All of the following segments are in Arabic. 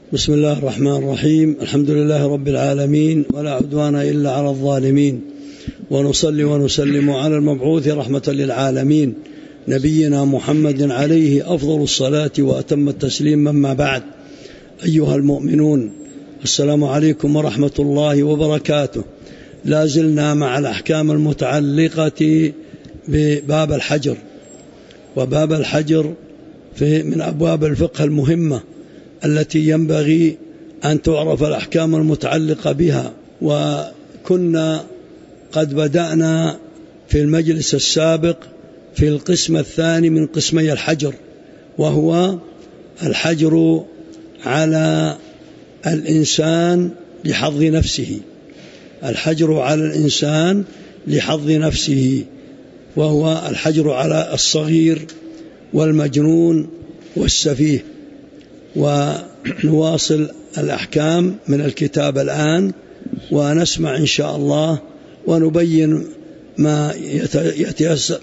بسم الله الرحمن الرحيم. الحمد لله رب العالمين، ولا عدوان إلا على الظالمين، ونصلي ونسلم على المبعوث رحمة للعالمين نبينا محمد عليه أفضل الصلاة وأتم التسليم. أما بعد، أيها المؤمنون، السلام عليكم ورحمة الله وبركاته. لا زلنا مع الأحكام المتعلقة بباب الحجر، وباب الحجر من أبواب الفقه المهمة التي ينبغي أن تعرف الأحكام المتعلقة بها. وكنا قد بدأنا في المجلس السابق في القسم الثاني من قسمي الحجر، وهو الحجر على الإنسان لحظ نفسه، الحجر على الإنسان لحظ نفسه، وهو الحجر على الصغير والمجنون والسفيه. ونواصل الأحكام من الكتاب الآن، ونسمع إن شاء الله ونبين ما يتيسر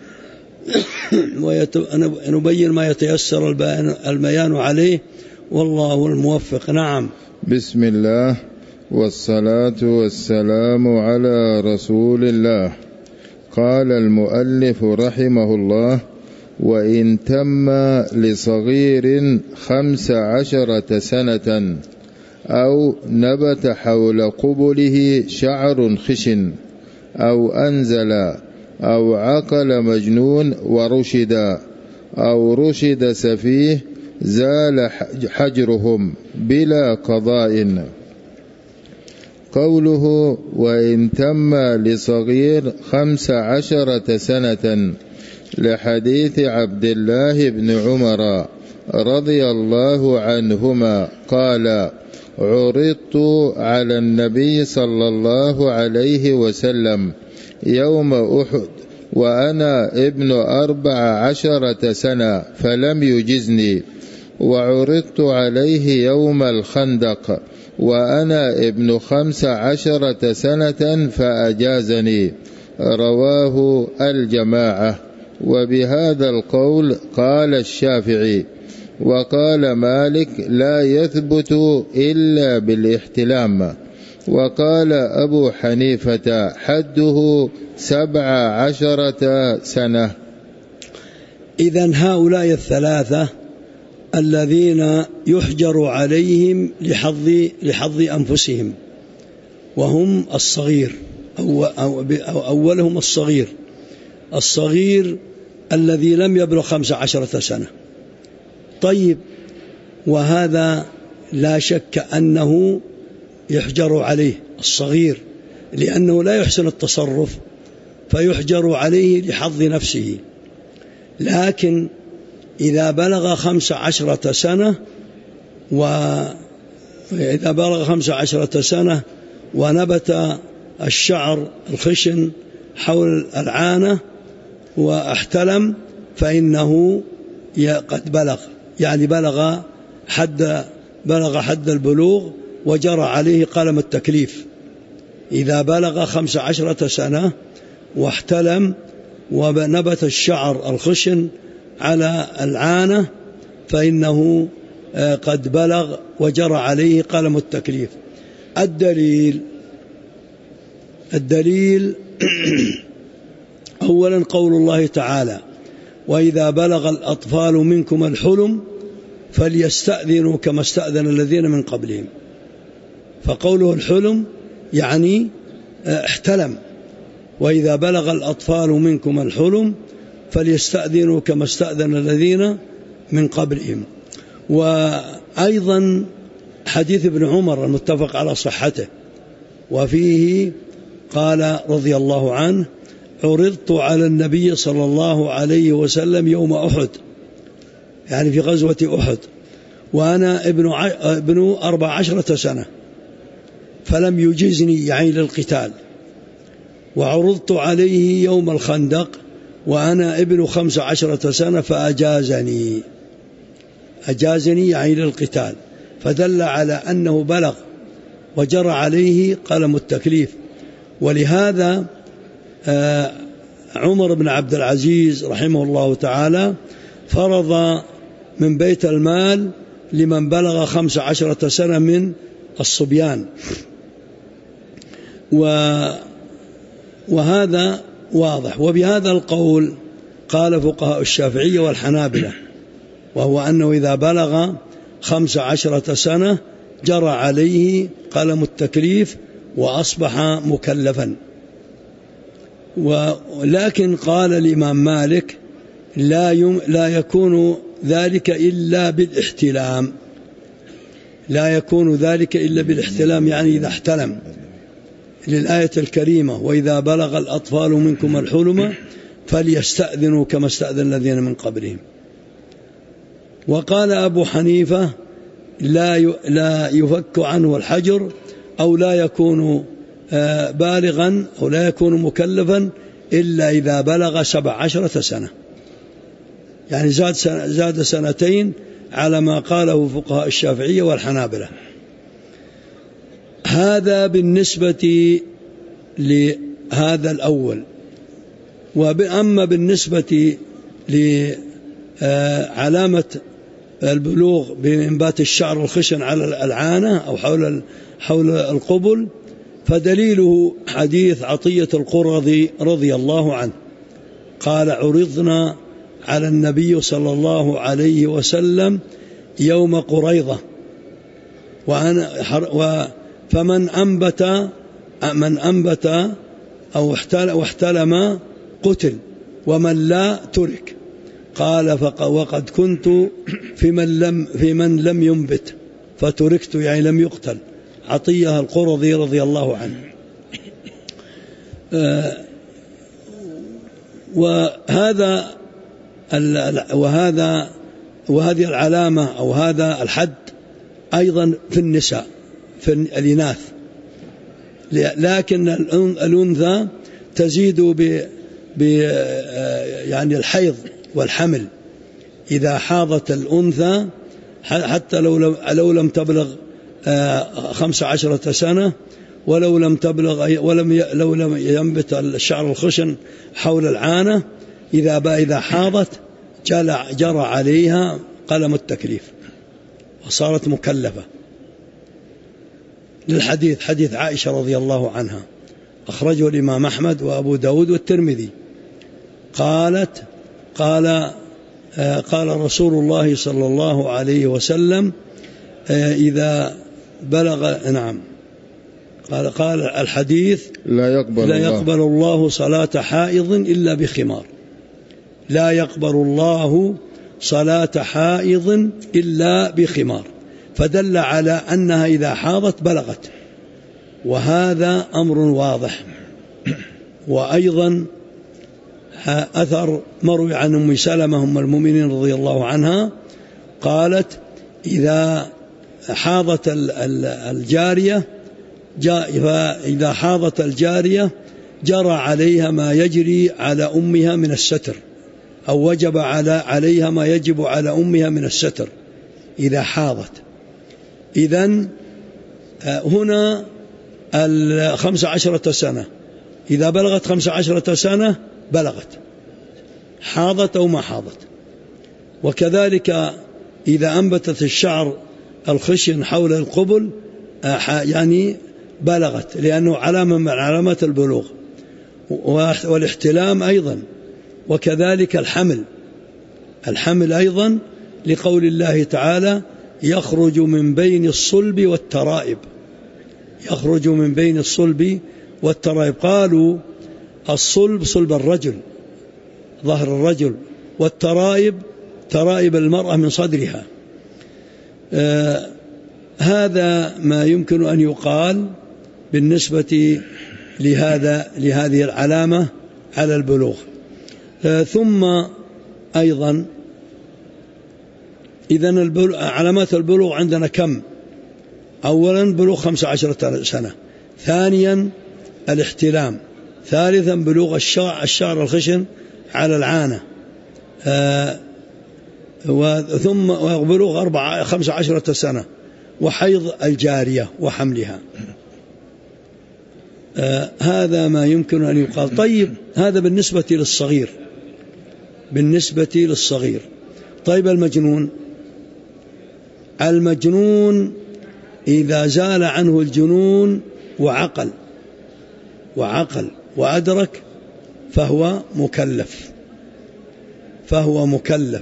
ونبين ما يتيسر البيان عليه، والله الموفق. نعم. بسم الله والصلاة والسلام على رسول الله. قال المؤلف رحمه الله: وإن تم لصغير 15 سنة أو نبت حول قبله شعر خشن أو أنزل أو عقل مجنون ورشد أو رشد سفيه زال حجرهم بلا قضاء. قوله وإن تم لصغير 15 سنة لحديث عبد الله بن عمر رضي الله عنهما قال: عرضت على النبي صلى الله عليه وسلم يوم أحد وأنا ابن 14 سنة فلم يجزني، وعرضت عليه يوم الخندق وأنا ابن 15 سنة فأجازني. رواه الجماعة. وبهذا القول قال الشافعي، وقال مالك لا يثبت إلا بالاحتلام، وقال أبو حنيفة حده 17 سنة. إذن هؤلاء الثلاثة الذين يحجر عليهم لحظ أنفسهم، وهم الصغير، أولهم الصغير الذي لم يبلغ 15 سنة. طيب، وهذا لا شك أنه يحجر عليه الصغير لأنه لا يحسن التصرف، فيحجر عليه لحظ نفسه. لكن إذا بلغ 15 سنة ونبت الشعر الخشن حول العانة واحتلم، فإنه قد بلغ، يعني بلغ حد البلوغ وجرى عليه قلم التكليف. إذا بلغ 15 سنة واحتلم ونبت الشعر الخشن على العانة، فإنه قد بلغ وجرى عليه قلم التكليف. الدليل أولا قول الله تعالى: وإذا بلغ الأطفال منكم الحلم فليستأذنوا كما استأذن الذين من قبلهم. فقوله الحلم يعني احتلم. وإذا بلغ الأطفال منكم الحلم فليستأذنوا كما استأذن الذين من قبلهم. وأيضا حديث ابن عمر المتفق على صحته، وفيه قال رضي الله عنه: عرضت على النبي صلى الله عليه وسلم يوم أحد، يعني في غزوة أحد، وأنا ابن 14 سنة فلم يجزني، يعني للقتال. وعرضت عليه يوم الخندق وأنا ابن 15 سنة فأجازني، يعني للقتال، فدل على أنه بلغ وجرى عليه قلم التكليف. ولهذا عمر بن عبد العزيز رحمه الله تعالى فرض من بيت المال لمن بلغ 15 سنة من الصبيان. وهذا واضح. وبهذا القول قال فقهاء الشافعية والحنابلة، وهو أنه إذا بلغ 15 سنة جرى عليه قلم التكليف وأصبح مكلفا. ولكن قال الإمام مالك لا يكون ذلك إلا بالاحتلام، لا يكون ذلك إلا بالاحتلام، يعني إذا احتلم، للآية الكريمة وإذا بلغ الأطفال منكم الحلم فليستأذنوا كما استأذن الذين من قبلهم. وقال أبو حنيفة لا يفك عنه الحجر أو لا يكون بالغا أو لا يكون مكلفا إلا إذا بلغ 17 سنة، يعني زاد سنتين على ما قاله فقهاء الشافعية والحنابلة. هذا بالنسبة لهذا الأول. وأما بالنسبة لعلامة البلوغ بإنبات الشعر الخشن على العانة أو حول القبل، فدليله حديث عطية القرظي رضي الله عنه قال: عرضنا على النبي صلى الله عليه وسلم يوم قريظة فمن أنبت أو احتلم قتل ومن لا ترك. قال: وقد كنت في من لم ينبت فتركت، يعني لم يقتل. عطية القرظي رضي الله عنه. وهذه العلامة أو هذا الحد أيضا في النساء، في الإناث، لكن الأنثى تزيد يعني الحيض والحمل. إذا حاضت الأنثى حتى لو لم تبلغ 15 سنة ولو لم تبلغ لو لم ينبت الشعر الخشن حول العانة، إذا حاضت جرى عليها قلم التكليف وصارت مكلفة. للحديث حديث عائشة رضي الله عنها أخرجه الإمام أحمد وأبو داود والترمذي قال رسول الله صلى الله عليه وسلم إذا بلغ قال الحديث: لا يقبل الله صلاة حائض إلا بخمار. لا يقبل الله صلاة حائض إلا بخمار، فدل على أنها إذا حاضت بلغت، وهذا أمر واضح. وأيضا أثر مروي عن أم سلمة أم المؤمنين رضي الله عنها قالت: إذا حاضت الجارية فإذا حاضت الجارية جرى عليها ما يجري على أمها من الستر، أو وجب عليها ما يجب على أمها من الستر إذا حاضت. إذن هنا 15 سنة، إذا بلغت 15 سنة بلغت، حاضت أو ما حاضت. وكذلك إذا أنبتت الشعر الخشن حول القبل يعني بلغت، لأنه علامة من علامات البلوغ. والاحتلام أيضا، وكذلك الحمل أيضا، لقول الله تعالى: يخرج من بين الصلب والترائب. يخرج من بين الصلب والترائب. قالوا الصلب صلب الرجل، ظهر الرجل، والترائب ترائب المرأة من صدرها. هذا ما يمكن أن يقال بالنسبة لهذه العلامة على البلوغ. ثم أيضا إذن علامات البلوغ عندنا كم؟ أولا بلوغ 15 سنة، ثانيا الاحتلام، ثالثا بلوغ الشعر الخشن على العانة، ثم بلوغ 15 سنة، وحيض الجارية وحملها. هذا ما يمكن أن يقال. طيب، هذا بالنسبة للصغير. طيب المجنون المجنون إذا زال عنه الجنون وعقل وأدرك فهو مكلف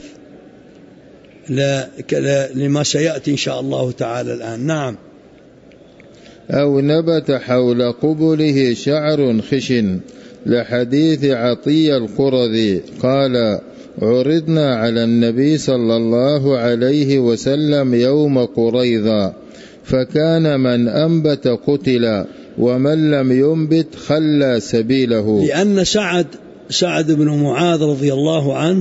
لما سيأتي إن شاء الله تعالى الآن. نعم. أو نبت حول قبله شعر خشن، لحديث عطية القرظي قال: عرضنا على النبي صلى الله عليه وسلم يوم قريظة، فكان من أنبت قتل، ومن لم ينبت خلى سبيله. لأن سعد بن معاذ رضي الله عنه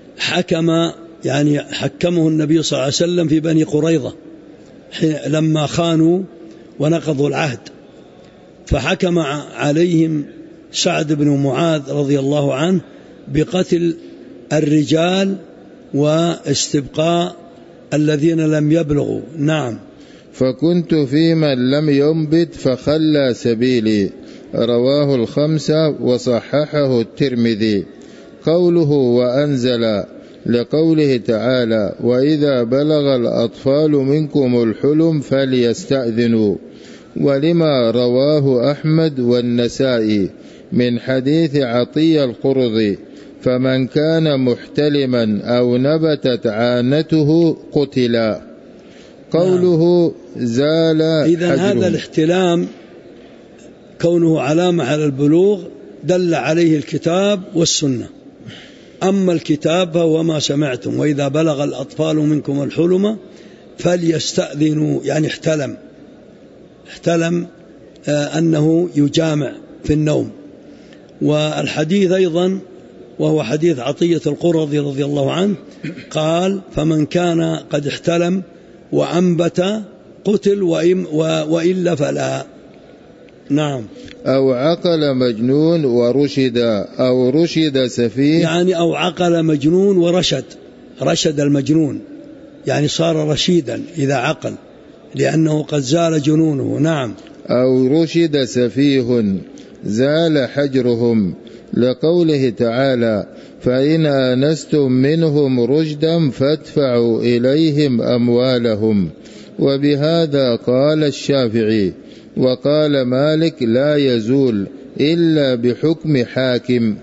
حكمه النبي صلى الله عليه وسلم في بني قريظة لما خانوا ونقضوا العهد، فحكم عليهم سعد بن معاذ رضي الله عنه بقتل الرجال واستبقاء الذين لم يبلغوا. نعم. فكنت في من لم ينبت فخلى سبيلي، رواه الخمسة وصححه الترمذي. قوله وأنزل لقوله تعالى: وإذا بلغ الأطفال منكم الحلم فليستأذنوا، ولما رواه أحمد والنسائي من حديث عطية القرظي: فمن كان محتلما أو نبتت عانته قتل. قوله زال إذن هذا الاحتلام كونه علامة على البلوغ دل عليه الكتاب والسنة. أما الكتاب فهو ما سمعتم: وإذا بلغ الأطفال منكم الحلم فليستأذنوا، يعني احتلم أنه يجامع في النوم. والحديث أيضا وهو حديث عطية القرظي رضي الله عنه قال: فمن كان قد احتلم وأنبت قتل وإلا فلا. نعم. أو عقل مجنون ورشد، أو رشد سفيه، يعني أو عقل مجنون رشد المجنون، يعني صار رشيدا إذا عقل لأنه قد زال جنونه. نعم. أو رشد سفيه زال حجرهم، لقوله تعالى: فإن آنستم منهم رشدا فادفعوا إليهم أموالهم. وبهذا قال الشافعي. وقال مالك: لا يزول إلا بحكم حاكم.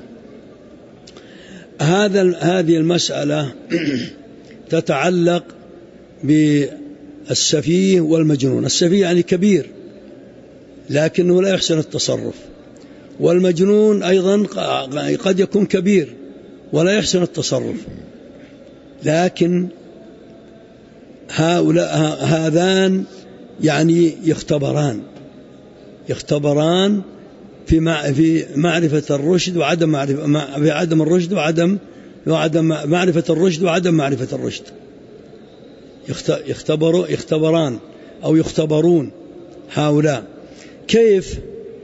هذه المسألة تتعلق بالسفيه والمجنون. السفيه يعني كبير لكنه لا يحسن التصرف، والمجنون أيضا قد يكون كبير ولا يحسن التصرف، لكن هذان يعني يختبران في معرفة الرشد وعدم في عدم الرشد وعدم معرفة الرشد وعدم معرفة الرشد. يختبران أو يختبرون هؤلاء. كيف؟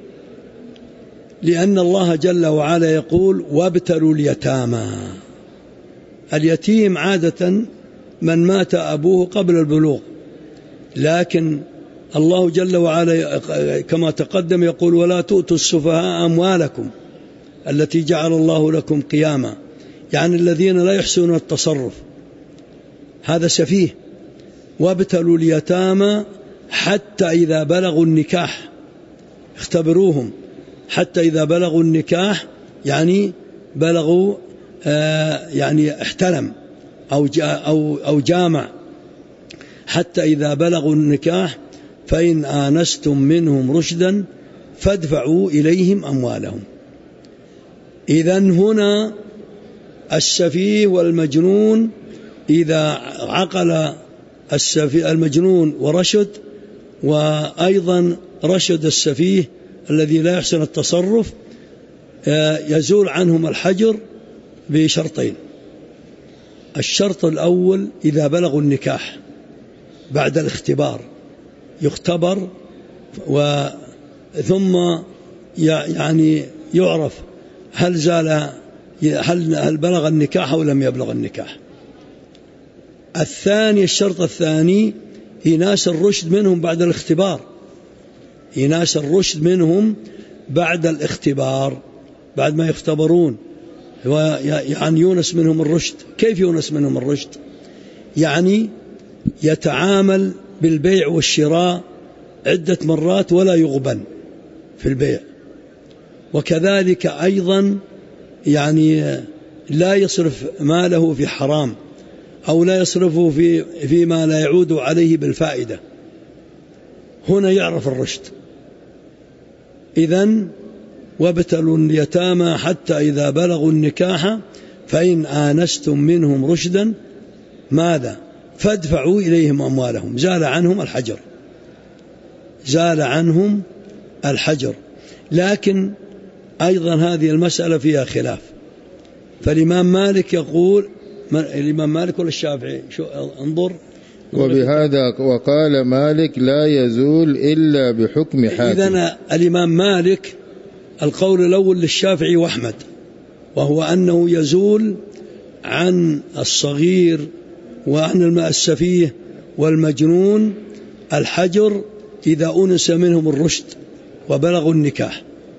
لأن الله جل وعلا يقول: وابتلوا اليتامى. اليتيم عادة من مات أبوه قبل البلوغ، لكن الله جل وعلا كما تقدم يقول: ولا تؤتوا السفهاء أموالكم التي جعل الله لكم قياما، يعني الذين لا يحسنون التصرف، هذا سفيه. وابتلوا اليتامى حتى إذا بلغوا النكاح، اختبروهم حتى إذا بلغوا النكاح، يعني بلغوا يعني احتلم أو جامع، حتى إذا بلغوا النكاح فإن آنستم منهم رشدا فادفعوا إليهم أموالهم. إذن هنا السفيه والمجنون إذا عقل المجنون ورشد، وأيضا رشد السفيه الذي لا يحسن التصرف، يزول عنهم الحجر بشرطين. الشرط الأول: إذا بلغوا النكاح بعد الاختبار يختبر ثم يعني يعرف هل بلغ النكاح أو لم يبلغ النكاح. الثاني، الشرط الثاني: إناس الرشد منهم بعد الاختبار، إناس الرشد منهم بعد الاختبار، بعد ما يختبرون، يعني يونس منهم الرشد. كيف يونس منهم الرشد؟ يعني يتعامل بالبيع والشراء عدة مرات ولا يغبن في البيع، وكذلك أيضا يعني لا يصرف ماله في حرام أو لا يصرفه فيما لا يعود عليه بالفائدة. هنا يعرف الرشد. إذن وابتلوا اليتامى حتى إذا بلغوا النكاح فإن آنستم منهم رشدا ماذا؟ فادفعوا إليهم أموالهم. زال عنهم الحجر، زال عنهم الحجر. لكن أيضا هذه المسألة فيها خلاف، فالإمام مالك يقول، الإمام مالك ولا الشافعي؟ انظر. وبهذا وقال مالك لا يزول إلا بحكم حاكم. إذن الإمام مالك القول الأول للشافعي وأحمد، وهو أنه يزول عن الصغير وعن السفيه والمجنون الحجر إذا أنس منهم الرشد وبلغوا النكاح.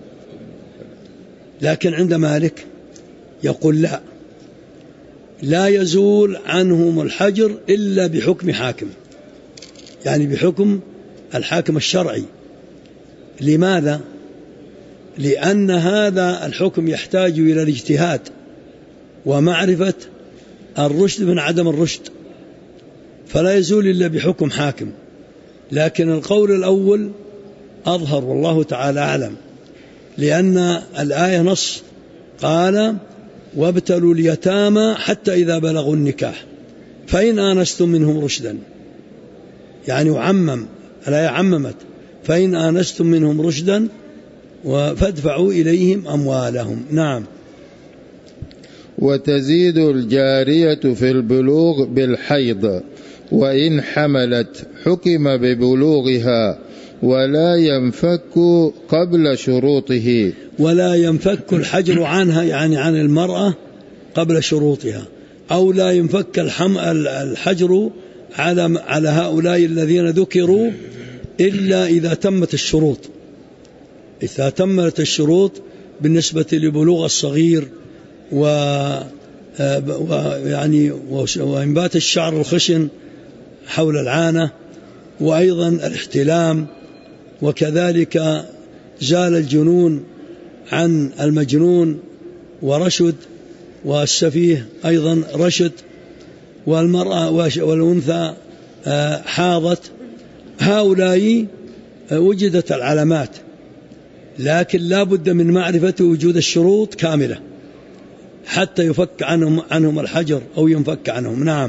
لكن عند مالك يقول لا يزول عنهم الحجر إلا بحكم حاكم، يعني بحكم الحاكم الشرعي. لماذا؟ لأن هذا الحكم يحتاج إلى الاجتهاد ومعرفة الرشد من عدم الرشد، فلا يزول إلا بحكم حاكم. لكن القول الأول أظهر والله تعالى أعلم، لأن الآية نص قال وابتلوا اليتامى حتى إذا بلغوا النكاح فإن آنستم منهم رشدا، يعني عمم، الآية عممت، فإن آنستم منهم رشدا فادفعوا إليهم أموالهم. نعم. وتزيد الجارية في البلوغ بالحيض، وإن حملت حكم ببلوغها ولا ينفك قبل شروطه. ولا ينفك الحجر عنها، يعني عن المرأة قبل شروطها، أو لا ينفك الحجر على هؤلاء الذين ذكروا إلا إذا تمت الشروط. إذا تمت الشروط بالنسبة لبلوغ الصغير ويعني وإنبات الشعر الخشن حول العانة، وأيضا الاحتلام، وكذلك زال الجنون عن المجنون ورشد، والسفيه أيضا رشد، والمرأة والأنثى حاضت. هؤلاء وجدت العلامات، لكن لا بد من معرفة وجود الشروط كاملة حتى يفك عنهم الحجر أو ينفك عنهم. نعم.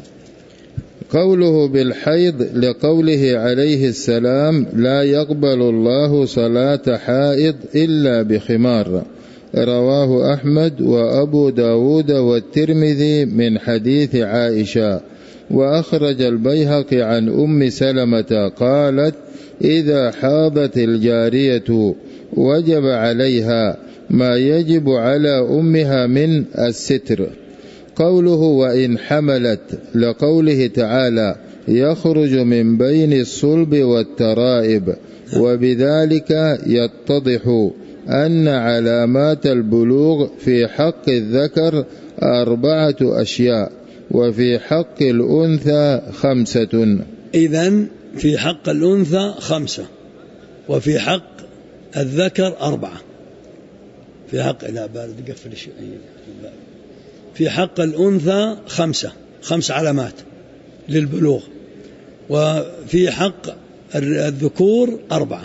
قوله بالحيض لقوله عليه السلام لا يقبل الله صلاة حائض إلا بخمار، رواه أحمد وأبو داود والترمذي من حديث عائشة. وأخرج البيهقي عن أم سلمة قالت إذا حاضت الجارية وجب عليها ما يجب على أمها من الستر. قوله وإن حملت لقوله تعالى يخرج من بين الصلب والترائب، وبذلك يتضح أن علامات البلوغ في حق الذكر 4 أشياء، وفي حق الأنثى 5. إذن في حق الأنثى 5، وفي حق الذكر 4. في حق لا بارد قفل شيء. في حق الأنثى 5 علامات للبلوغ، وفي حق الذكور 4.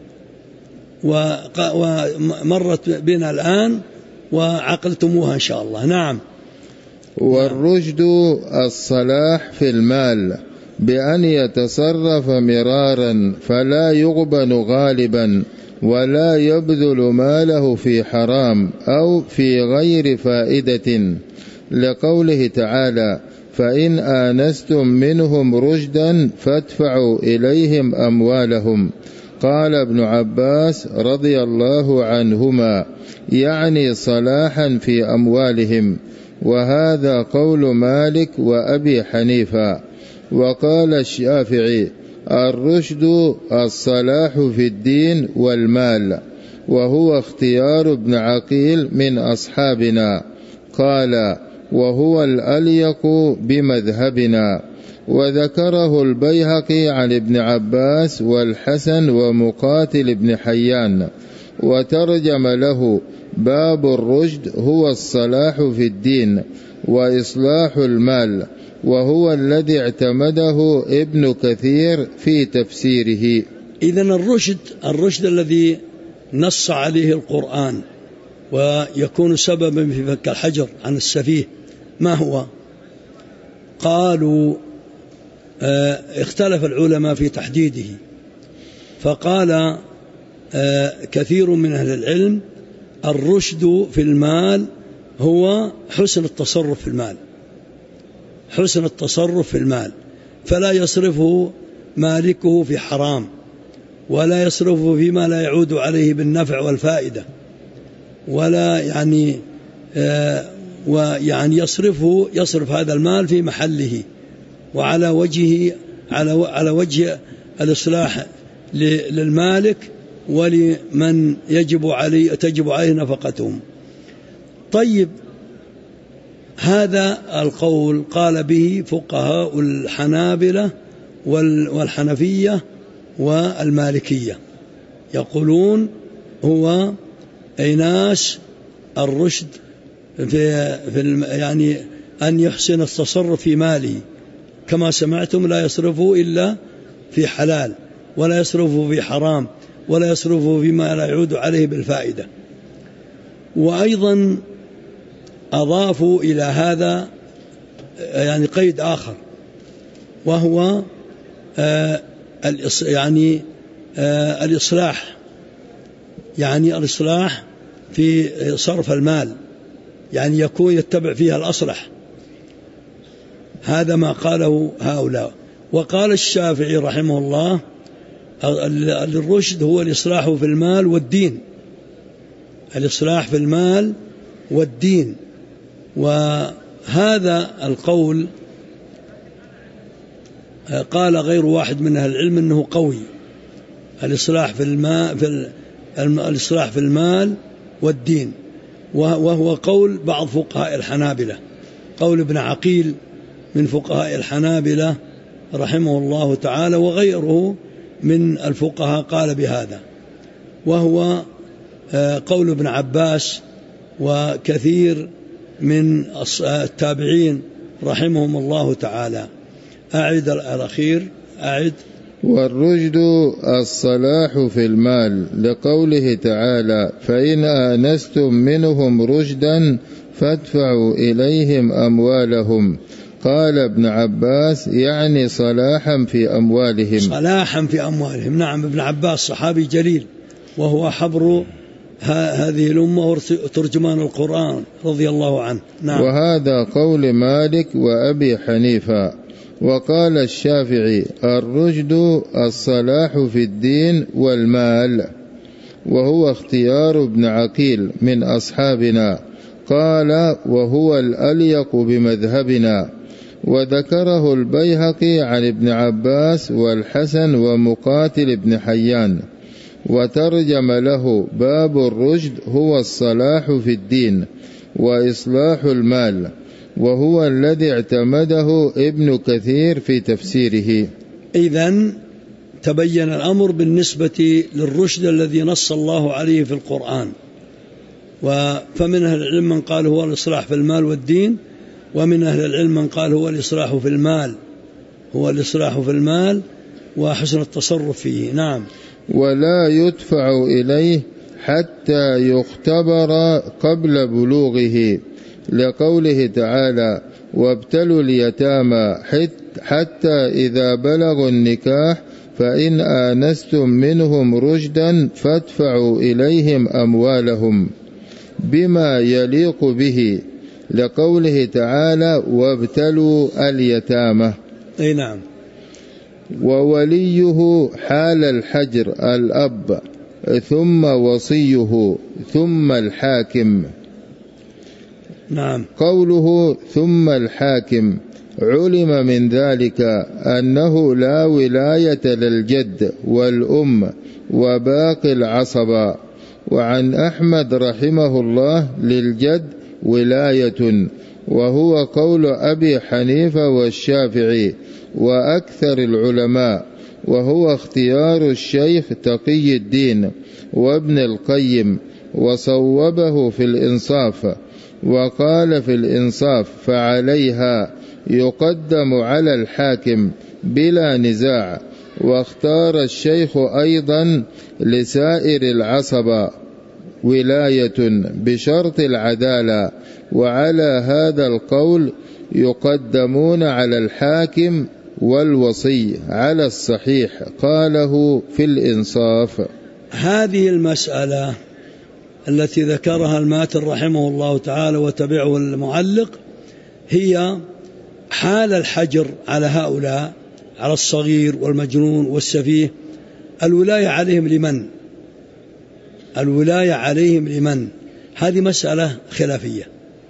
ومرت بنا الآن وعقلتموها إن شاء الله. نعم. والرشد الصلاح في المال بأن يتصرف مرارا فلا يغبن غالبا، ولا يبذل ماله في حرام أو في غير فائدة، لقوله تعالى فإن آنستم منهم رشدا فادفعوا إليهم أموالهم. قال ابن عباس رضي الله عنهما يعني صلاحا في أموالهم، وهذا قول مالك وأبي حنيفة. وقال الشافعي الرشد الصلاح في الدين والمال، وهو اختيار ابن عقيل من أصحابنا. قال وهو الأليق بمذهبنا. وذكره البيهقي عن ابن عباس والحسن ومقاتل بن حيان، وترجم له: باب الرشد هو الصلاح في الدين وإصلاح المال، وهو الذي اعتمده ابن كثير في تفسيره. إذن الرشد الذي نص عليه القرآن ويكون سببا في فك الحجر عن السفيه ما هو؟ قالوا اختلف العلماء في تحديده، فقال كثير من أهل العلم: الرشد في المال هو حسن التصرف في المال، حسن التصرف في المال، فلا يصرفه مالكه في حرام، ولا يصرفه فيما لا يعود عليه بالنفع والفائدة، ولا يعني يصرف هذا المال في محله وعلى وجه الإصلاح للمالك ولمن تجب عليه نفقتهم. طيب، هذا القول قال به فقهاء الحنابلة والحنفية والمالكية، يقولون هو إيناس الرشد يعني أن يحسن التصرف في ماله، كما سمعتم: لا يصرفه إلا في حلال، ولا يصرفه في حرام، ولا يصرفه فيما لا يعود عليه بالفائدة. وأيضا أضافوا إلى هذا يعني قيد آخر، وهو الإصلاح، يعني الإصلاح في صرف المال، يعني يكون يتبع فيها الأصلح. هذا ما قاله هؤلاء. وقال الشافعي رحمه الله: الرشد هو الإصلاح في المال والدين، الإصلاح في المال والدين. وهذا القول قال غير واحد من أهل العلم أنه قوي، الإصلاح في المال والدين، وهو قول بعض فقهاء الحنابلة، قول ابن عقيل من فقهاء الحنابلة رحمه الله تعالى، وغيره من الفقهاء قال بهذا، وهو قول ابن عباس وكثير من التابعين رحمهم الله تعالى. أعد الأخير، أعد. والرشد الصلاح في المال، لقوله تعالى: فإن آنستم منهم رشدا فادفعوا إليهم أموالهم. قال ابن عباس: يعني صلاحا في أموالهم. صلاحا في أموالهم، نعم. ابن عباس صحابي جليل، وهو حبر هذه الأمة وترجمان القرآن رضي الله عنه. نعم. وهذا قول مالك وأبي حنيفة. وقال الشافعي: الرشد الصلاح في الدين والمال، وهو اختيار ابن عقيل من أصحابنا. قال: وهو الأليق بمذهبنا. وذكره البيهقي عن ابن عباس والحسن ومقاتل بن حيان، وترجم له: باب الرشد هو الصلاح في الدين وإصلاح المال، وهو الذي اعتمده ابن كثير في تفسيره. إذن تبين الأمر بالنسبة للرشد الذي نص الله عليه في القرآن. فمن أهل العلم من قال هو الإصلاح في المال والدين، ومن أهل العلم من قال هو الإصلاح في المال، هو الإصلاح في المال وحسن التصرف فيه. نعم. ولا يدفع إليه حتى يختبر قبل بلوغه، لقوله تعالى: وابتلوا اليتامى حتى إذا بلغوا النكاح فإن آنستم منهم رشدا فادفعوا إليهم أموالهم، بما يليق به، لقوله تعالى: وابتلوا اليتامى. أي نعم. ووليه حال الحجر الأب، ثم وصيه، ثم الحاكم. نعم. قوله ثم الحاكم علم من ذلك أنه لا ولاية للجد والأم وباقي العصبة. وعن أحمد رحمه الله للجد ولاية، وهو قول أبي حنيفة والشافعي. وأكثر العلماء، وهو اختيار الشيخ تقي الدين وابن القيم، وصوبه في الإنصاف. وقال في الإنصاف: فعليها يقدم على الحاكم بلا نزاع. واختار الشيخ أيضا لسائر العصبة ولاية بشرط العدالة، وعلى هذا القول يقدمون على الحاكم والوصي على الصحيح. قاله في الإنصاف. هذه المسألة التي ذكرها الماتن رحمه الله تعالى وتبعه المعلق هي حال الحجر على هؤلاء، على الصغير والمجنون والسفيه. الولاية عليهم لمن؟ الولاية عليهم لمن؟ هذه مسألة خلافية.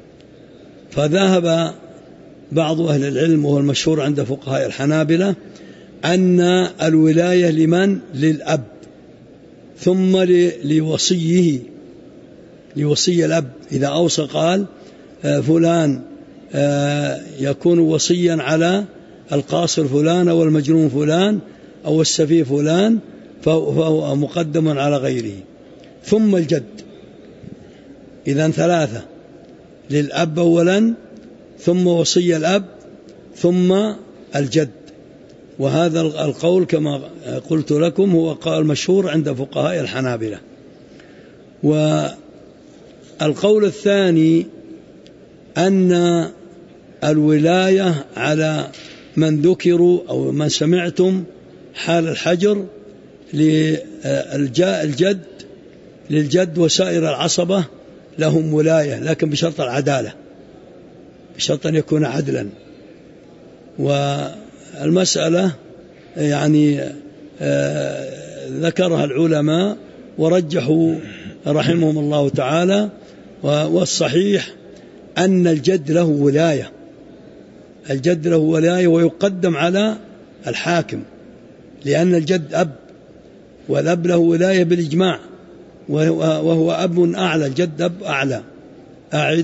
فذهب بعض أهل العلم، وهو المشهور عند فقهاء الحنابلة، أن الولاية لمن؟ للأب، ثم لوصيه، لوصي الأب. إذا أوصى قال فلان يكون وصيا على القاصر فلان أو المجنون فلان أو السفيه فلان، فهو مقدم على غيره. ثم الجد. إذن ثلاثة: للأب أولا، ثم وصي الأب، ثم الجد. وهذا القول كما قلت لكم هو قول مشهور عند فقهاء الحنابلة. والقول الثاني أن الولاية على من ذكروا أو من سمعتم حال الحجر للجد وسائر العصبة لهم ولاية، لكن بشرط العدالة، بشرط أن يكون عدلا. والمسألة يعني ذكرها العلماء ورجحوا رحمهم الله تعالى. والصحيح أن الجد له ولاية، الجد له ولاية ويقدم على الحاكم، لأن الجد أب، والأب له ولاية بالإجماع، وهو أب أعلى، الجد أب أعلى. أعد.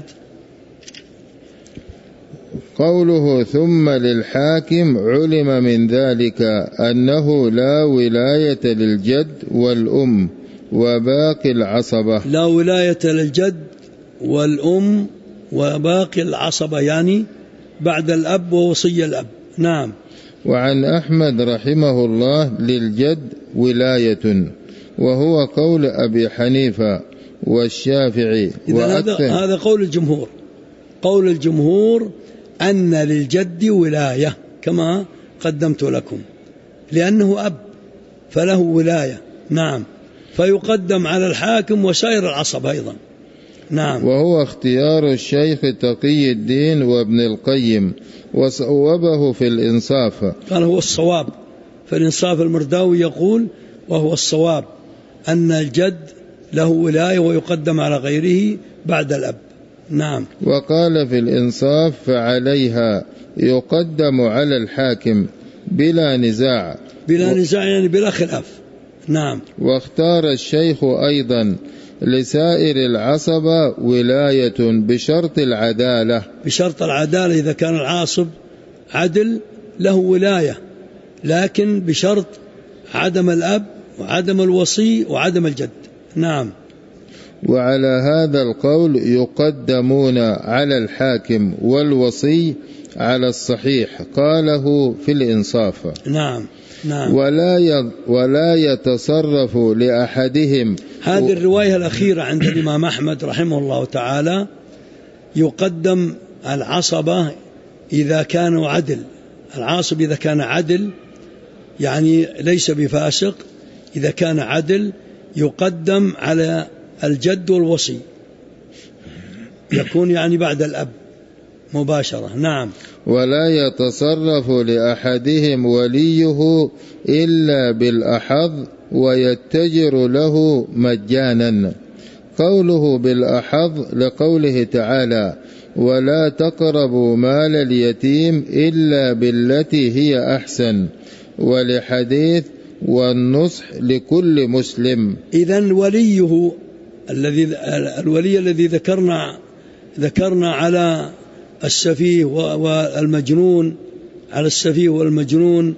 قوله: ثم للحاكم، علم من ذلك أنه لا ولاية للجد والأم وباقي العصبة. لا ولاية للجد والأم وباقي العصبة، يعني بعد الأب ووصي الأب. نعم. وعن أحمد رحمه الله: للجد ولاية، وهو قول أبي حنيفة والشافعي. هذا قول الجمهور. قول الجمهور أن للجد ولاية كما قدمت لكم، لأنه أب فله ولاية. نعم. فيقدم على الحاكم وسائر العصب أيضا. نعم. وهو اختيار الشيخ تقي الدين وابن القيم، وصوبه في الإنصاف. قال هو الصواب. فالإنصاف المرداوي يقول وهو الصواب أن الجد له ولاية ويقدم على غيره بعد الأب. نعم. وقال في الإنصاف: فعليها يقدم على الحاكم بلا نزاع. بلا نزاع يعني بلا خلاف. نعم. واختار الشيخ أيضا لسائر العصبة ولاية بشرط العدالة. بشرط العدالة، إذا كان العاصب عدل له ولاية، لكن بشرط عدم الأب وعدم الوصي وعدم الجد. نعم. وعلى هذا القول يقدمون على الحاكم والوصي على الصحيح. قاله في الإنصاف. نعم. نعم. ولا يتصرف لأحدهم. هذه الرواية الأخيرة عند الإمام أحمد رحمه الله تعالى: يقدم العصبة إذا كانوا عدل. العاصب إذا كان عدل يعني ليس بفاسق، إذا كان عدل يقدم على الجد والوصي، يكون يعني بعد الأب مباشرة. نعم. ولا يتصرف لأحدهم وليه إلا بالأحظ ويتجر له مجانا. قوله بالأحظ لقوله تعالى: ولا تقربوا مال اليتيم إلا بالتي هي أحسن، ولحديث: والنصح لكل مسلم. إذن وليه الولي الذي ذكرنا على السفيه والمجنون على السفيه والمجنون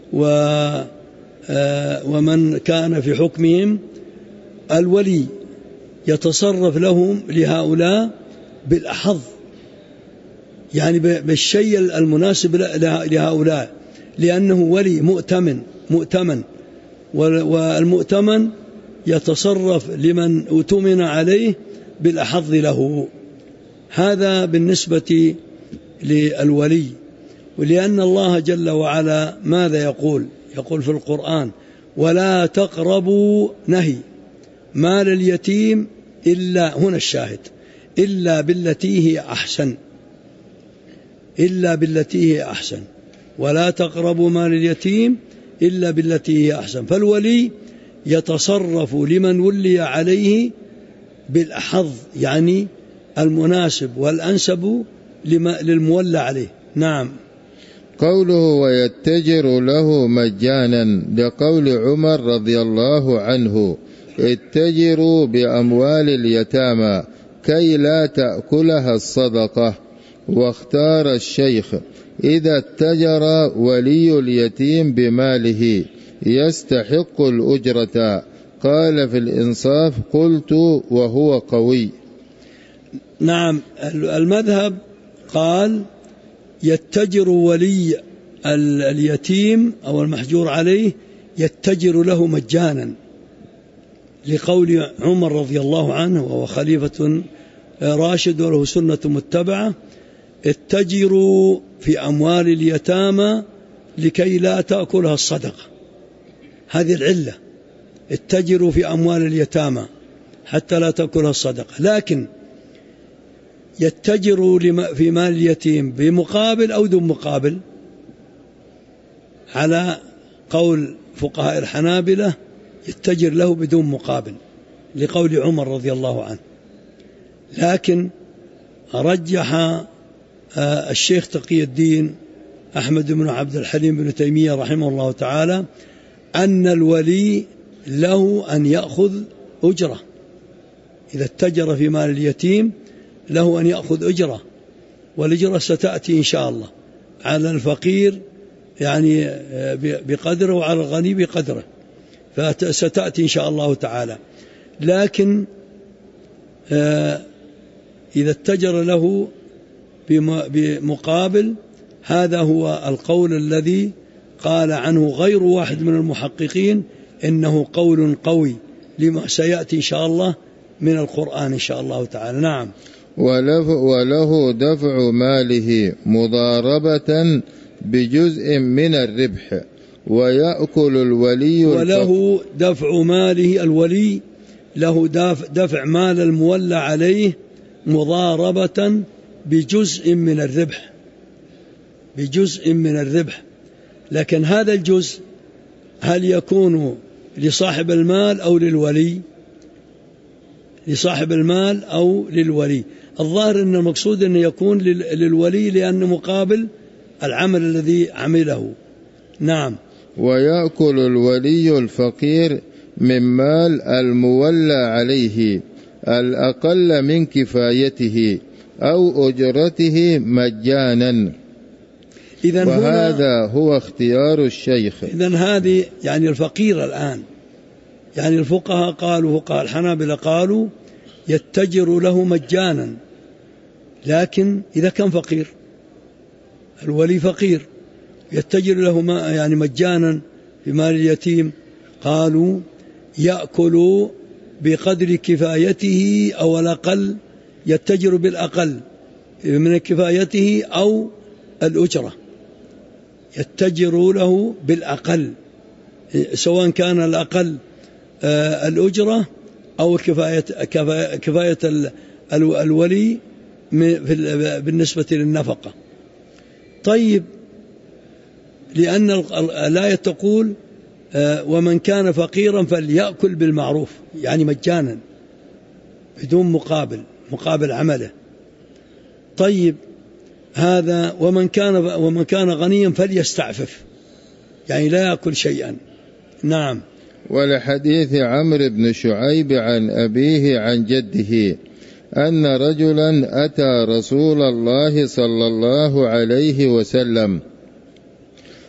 ومن كان في حكمهم. الولي يتصرف لهم لهؤلاء بالأحظ، يعني بالشيء المناسب لهؤلاء، لأنه ولي مؤتمن، والمؤتمن يتصرف لمن اؤتمن عليه بالأحظ له. هذا بالنسبة للولي. ولأن الله جل وعلا ماذا يقول في القرآن: ولا تقربوا، نهي، مال اليتيم إلا، هنا الشاهد، إلا بالتي هي أحسن، ولا تقربوا مال اليتيم إلا بالتي هي أحسن. فالولي يتصرف لمن ولي عليه بالأحظ، يعني المناسب والأنسب للمولى عليه. نعم. قوله ويتجر له مجانا، لقول عمر رضي الله عنه: اتجروا بأموال اليتامى كي لا تأكلها الصدقة. واختار الشيخ: إذا اتجر ولي اليتيم بماله يستحق الأجرة. قال في الإنصاف: قلت وهو قوي. نعم، المذهب قال يتجر ولي اليتيم أو المحجور عليه، يتجر له مجانا، لقول عمر رضي الله عنه وهو خليفة راشد وله سنة متبعة: اتجروا في أموال اليتامى لكي لا تأكلها الصدقة. هذه العلة، اتجروا في أموال اليتامى حتى لا تأكلها الصدقة. لكن يتجروا في مال اليتيم بمقابل أو دون مقابل، على قول فقهاء الحنابلة يتجر له بدون مقابل، لقول عمر رضي الله عنه. لكن رجح الشيخ تقي الدين أحمد بن عبد الحليم بن تيمية رحمه الله تعالى أن الولي له أن يأخذ أجرة. إذا اتجر في مال اليتيم له أن يأخذ أجرة، والأجرة ستأتي إن شاء الله على الفقير يعني بقدره، وعلى الغني بقدره، فستأتي إن شاء الله تعالى. لكن إذا اتجر له بمقابل، هذا هو القول الذي قال عنه غير واحد من المحققين إنه قول قوي، لما سيأتي إن شاء الله من القرآن إن شاء الله تعالى. نعم. وله دفع ماله مضاربة بجزء من الربح، ويأكل الولي. وله دفع ماله، الولي له دفع مال المولى عليه مضاربة بجزء من الربح، بجزء من الربح. لكن هذا الجزء هل يكون لصاحب المال أو للولي؟ لصاحب المال أو للولي؟ الظاهر أن المقصود أن يكون للولي، لأن مقابل العمل الذي عمله. نعم. ويأكل الولي الفقير من مال المولى عليه الأقل من كفايته أو أجرته مجانا. وهذا هو اختيار الشيخ. إذن هذه يعني الفقير الآن، يعني الفقهاء قالوا، فقهاء الحنابلة قالوا يتجر له مجانا. لكن إذا كان فقير، الولي فقير، يتجر له يعني مجانا في مال اليتيم، قالوا يأكل بقدر كفايته أو الأقل، يتجر بالأقل من كفايته أو الأجرة، يتجر له بالأقل، سواء كان الأقل الأجرة أو كفاية الولي بالنسبة للنفقة. طيب، لأن الآية تقول ومن كان فقيرا فليأكل بالمعروف، يعني مجانا بدون مقابل عمله. طيب، هذا ومن كان غنيا فليستعفف، يعني لا يأكل شيئا. نعم. ولحديث عمرو بن شعيب عن أبيه عن جده أن رجلا أتى رسول الله صلى الله عليه وسلم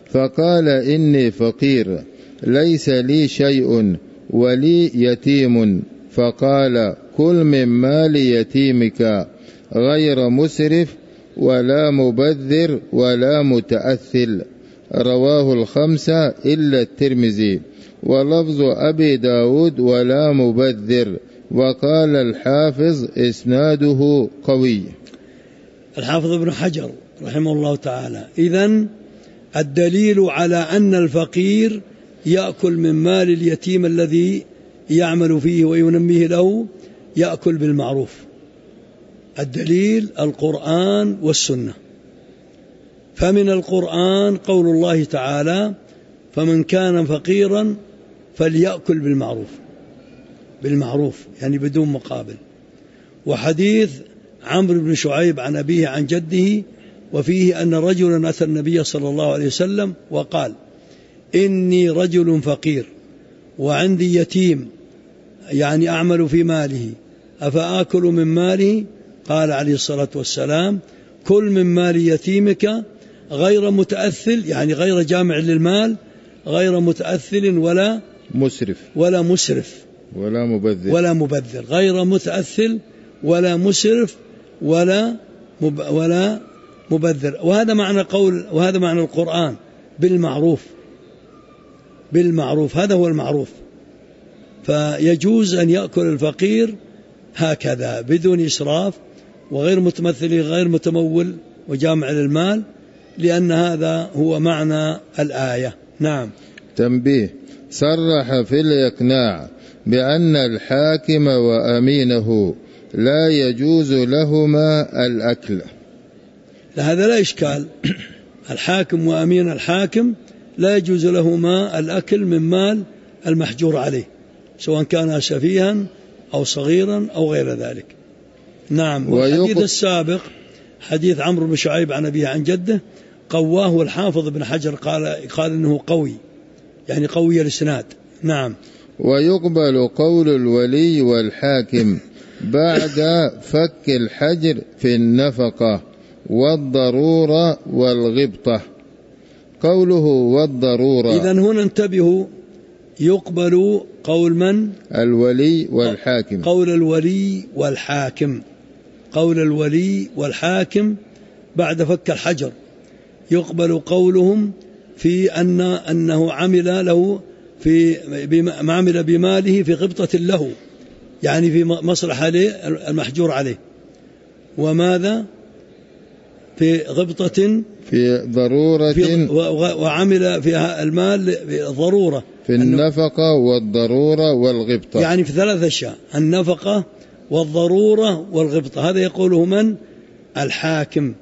فقال إني فقير ليس لي شيء ولي يتيم، فقال كل من مال يتيمك غير مسرف ولا مبذر ولا متأثل. رواه الخمسة إلا الترمذي، ولفظ أبي داود ولا مبذر. وقال الحافظ إسناده قوي. الحافظ ابن حجر رحمه الله تعالى: إذن الدليل على أن الفقير يأكل من مال اليتيم الذي يعمل فيه وينميه له، يأكل بالمعروف. الدليل القرآن والسنة. فمن القرآن قول الله تعالى: فمن كان فقيرا فليأكل بالمعروف يعني بدون مقابل. وحديث عمرو بن شعيب عن أبيه عن جده، وفيه أن رجلا أتى النبي صلى الله عليه وسلم وقال: إني رجل فقير وعندي يتيم يعني أعمل في ماله، أفآكل من ماله؟ قال عليه الصلاة والسلام: كل من مال يتيمك غير متأثل يعني غير جامع للمال، غير متأثل ولا مسرف ولا مبذر، غير متأثل ولا مسرف ولا مبذر. وهذا معنى القرآن بالمعروف، هذا هو المعروف. فيجوز أن يأكل الفقير هكذا بدون إسراف وغير متمثل غير متمول وجامع للمال، لأن هذا هو معنى الآية. نعم. تنبيه: صرح في الإقناع بأن الحاكم وأمينه لا يجوز لهما الأكل. هذا لا إشكال. الحاكم وأمين الحاكم لا يجوز لهما الأكل من مال المحجور عليه، سواء كان سفيها أو صغيرا أو غير ذلك. نعم. والحديث السابق حديث عمرو بن شعيب عن أبيه عن جده قواه الحافظ ابن حجر، قال إنه قوي يعني قوي الإسناد. نعم. ويقبل قول الولي والحاكم بعد فك الحجر في النفقة والضرورة والغبطة. قوله والضرورة، إذن هنا انتبهوا، يقبل قول من؟ الولي والحاكم. قول الولي والحاكم بعد فك الحجر يقبل قولهم في أنه عمل له عمل بماله في غبطة له، يعني في مصلحة المحجور عليه. وماذا؟ في غبطة، في ضرورة، وعمل فيها المال ضرورة، في النفقة والضرورة والغبطة، يعني في 3 أشياء: النفقة والضرورة والغبطة. هذا يقوله من؟ الحاكم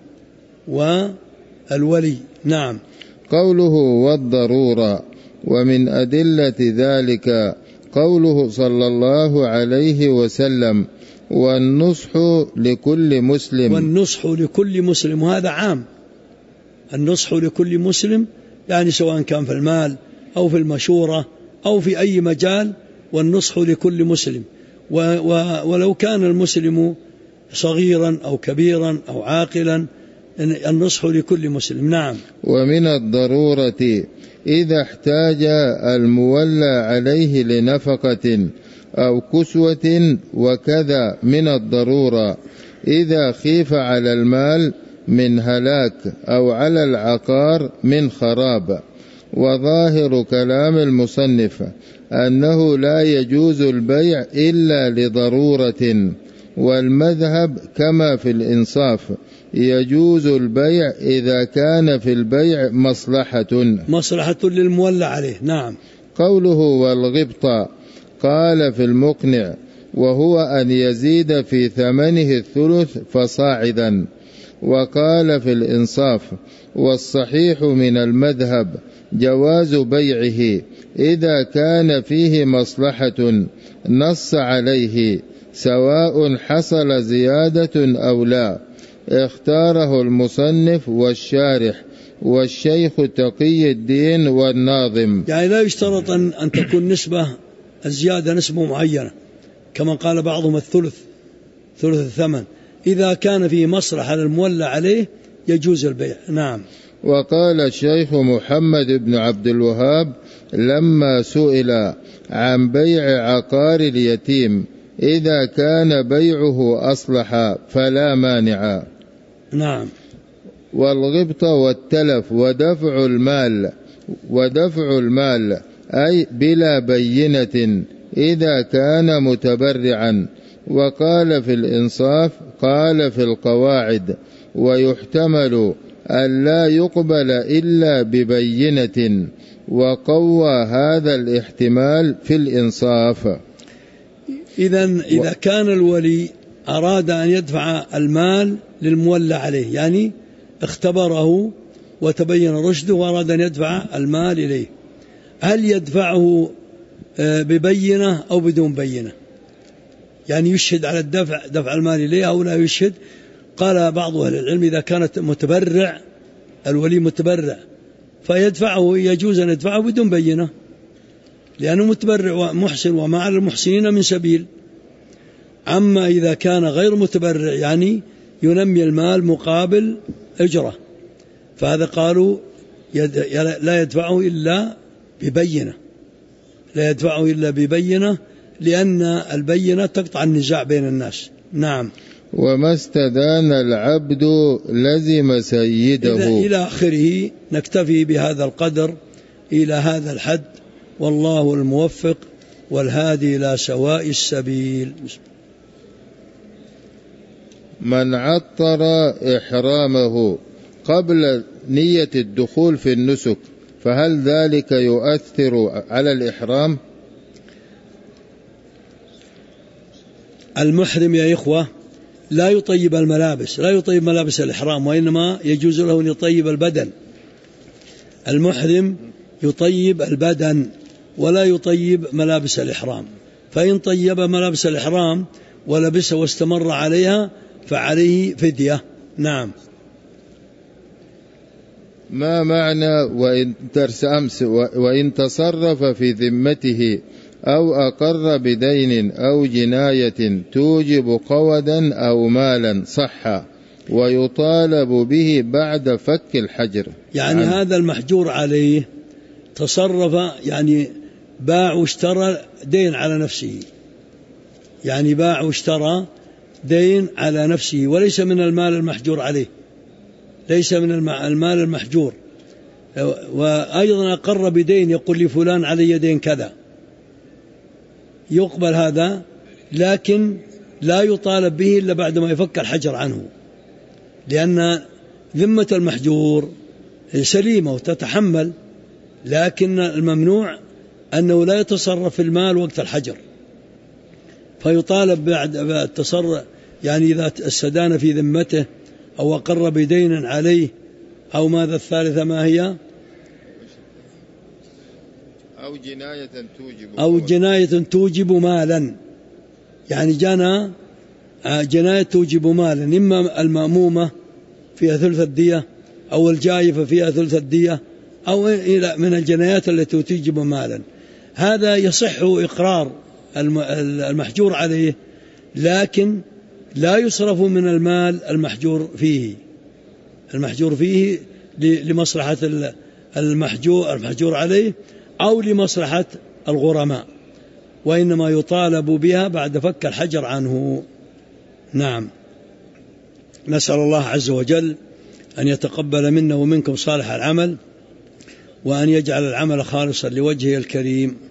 والولي. نعم. قوله والضرورة، ومن أدلة ذلك قوله صلى الله عليه وسلم: والنصح لكل مسلم. وهذا عام. النصح لكل مسلم يعني سواء كان في المال أو في المشورة أو في أي مجال، والنصح لكل مسلم، ولو كان المسلم صغيرا أو كبيرا أو عاقلا، النصح لكل مسلم. نعم. ومن الضرورة إذا احتاج المولى عليه لنفقة أو كسوة، وكذا من الضرورة إذا خيف على المال من هلاك أو على العقار من خراب. وظاهر كلام المصنف أنه لا يجوز البيع إلا لضرورة، والمذهب كما في الإنصاف يجوز البيع إذا كان في البيع مصلحة للمولى عليه. نعم. قوله والغبطة قال في المقنع: وهو أن يزيد في ثمنه الثلث فصاعدا. وقال في الإنصاف: والصحيح من المذهب جواز بيعه إذا كان فيه مصلحة نص عليه، سواء حصل زيادة أو لا. اختاره المصنف والشارح والشيخ تقي الدين والناظم. يعني لا يشترط أن تكون الزيادة نسبة معينة، كما قال بعضهم ثلث الثمن. إذا كان فيه مصلحة للمولى عليه يجوز البيع. نعم. وقال الشيخ محمد بن عبد الوهاب لما سئل عن بيع عقار اليتيم إذا كان بيعه أصلح فلا مانع. نعم. والغبط والتلف ودفع المال أي بلا بينة إذا كان متبرعا. وقال في الإنصاف قال في القواعد ويحتمل أن لا يقبل إلا ببينة، وقوى هذا الاحتمال في الإنصاف. إذا كان الولي أراد أن يدفع المال للمولى عليه، يعني اختبره وتبين رشده وأراد أن يدفع المال إليه، هل يدفعه ببينة أو بدون بينة؟ يعني يشهد على دفع المال إليه أو لا يشهد؟ قال بعض أهل العلم إذا كانت متبرع، الولي متبرع، فيدفعه، يجوز أن يدفعه بدون بينة، لأنه متبرع ومحسن وما على المحسنين من سبيل. أما إذا كان غير متبرع، يعني ينمي المال مقابل أجرة، فهذا قالوا لا يدفعه إلا ببينة، لا يدفعه إلا ببينة، لأن البينة تقطع النزاع بين الناس. نعم. وما استدان العبد لزم سيده. إلى آخره. نكتفي بهذا القدر إلى هذا الحد، والله الموفق والهادي إلى سواء السبيل. من عطر إحرامه قبل نية الدخول في النسك فهل ذلك يؤثر على الإحرام؟ المحرم يا إخوة لا يطيب الملابس، لا يطيب ملابس الإحرام، وإنما يجوز له أن يطيب البدن. المحرم يطيب البدن ولا يطيب ملابس الإحرام، فإن طيب ملابس الإحرام ولبسها واستمر عليها فعليه فدية. نعم. ما معنى وإن تصرف في ذمته أو أقر بدين أو جناية توجب قودا أو مالا صح ويطالب به بعد فك الحجر؟ يعني هذا المحجور عليه تصرف، يعني باع واشترى دين على نفسه، يعني باع واشترى دين على نفسه وليس من المال المحجور عليه، ليس من المال المحجور. وأيضا أقر بدين، يقول لي فلان علي دين كذا، يقبل هذا، لكن لا يطالب به إلا بعد ما يفك الحجر عنه، لأن ذمة المحجور سليمة وتتحمل، لكن الممنوع أنه لا يتصرف في المال وقت الحجر، فيطالب بعد التصرف، يعني إذا استدان في ذمته أو أقر بدين عليه، أو ماذا الثالثة ما هي؟ أو جناية توجب مالا، يعني جنى جناية توجب مالا، إما المأمومة فيها ثلث الدية أو الجائفة فيها ثلث الدية، أو إلى من الجنايات التي توجب مالا. هذا يصح إقرار المحجور عليه، لكن لا يصرف من المال المحجور فيه لمصلحة المحجور عليه أو لمصلحة الغرماء، وإنما يطالب بها بعد فك الحجر عنه. نعم. نسأل الله عز وجل أن يتقبل منا ومنكم صالح العمل، وأن يجعل العمل خالصا لوجهه الكريم.